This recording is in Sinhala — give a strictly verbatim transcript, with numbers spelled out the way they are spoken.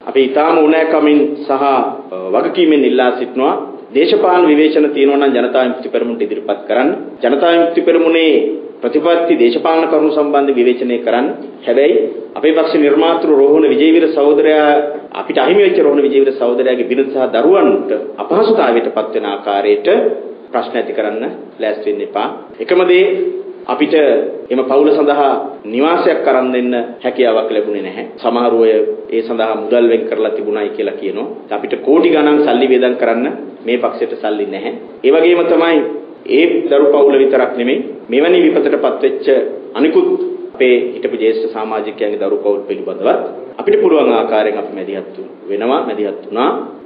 අපි ඊටාම උණෑකමින් සහ වගකීමෙන් ඉල්ලා සිටිනවා දේශපාලන විවේචන තියෙනවා නම් ජනතා විමුක්ති පෙරමුණට ඉදිරිපත් කරන්න. ජනතා විමුක්ති පෙරමුණේ ප්‍රතිපත්ති දේශපාලන කරුණු සම්බන්ධ විවේචනය කරන්න. හැබැයි අපේ පක්ෂ නිර්මාතෘ රෝහණ විජේවීර සහෝදරයා අපිට අහිමි වෙච්ච රෝහණ විජේවීර සහෝදරයාගේ බිරිඳ සහ දරුවන්ට අපහසුතාවයට පත් වෙන ආකාරයට ප්‍රශ්න ඇති කරන්න ලෑස්ති වෙන්න එපා. එකම දේ අපිට එම පවුල සඳහා නිවාසයක් කරන් දෙන්න හැකියාවක් ලැබුණේ නැහැ. සමහර අය ඒ සඳහා මුදල් වෙන් කරලා තිබුණායි කියලා කියනවා. අපිට කෝටි ගණන් සල්ලි වේදම් කරන්න මේ පක්ෂයට සල්ලි නැහැ. ඒ වගේම තමයි ඒ දරු පවුල විතරක් නෙමෙයි මෙවැනි විපතටපත් වෙච්ච අනිකුත් අපේ හිටපු ජ්‍යෙෂ්ඨ සමාජිකයන්ගේ දරු පවුල් පිළිබඳව අපිට පුළුවන් ආකාරයෙන් අපි මැදිහත් වෙනවා මැදිහත් වුණා.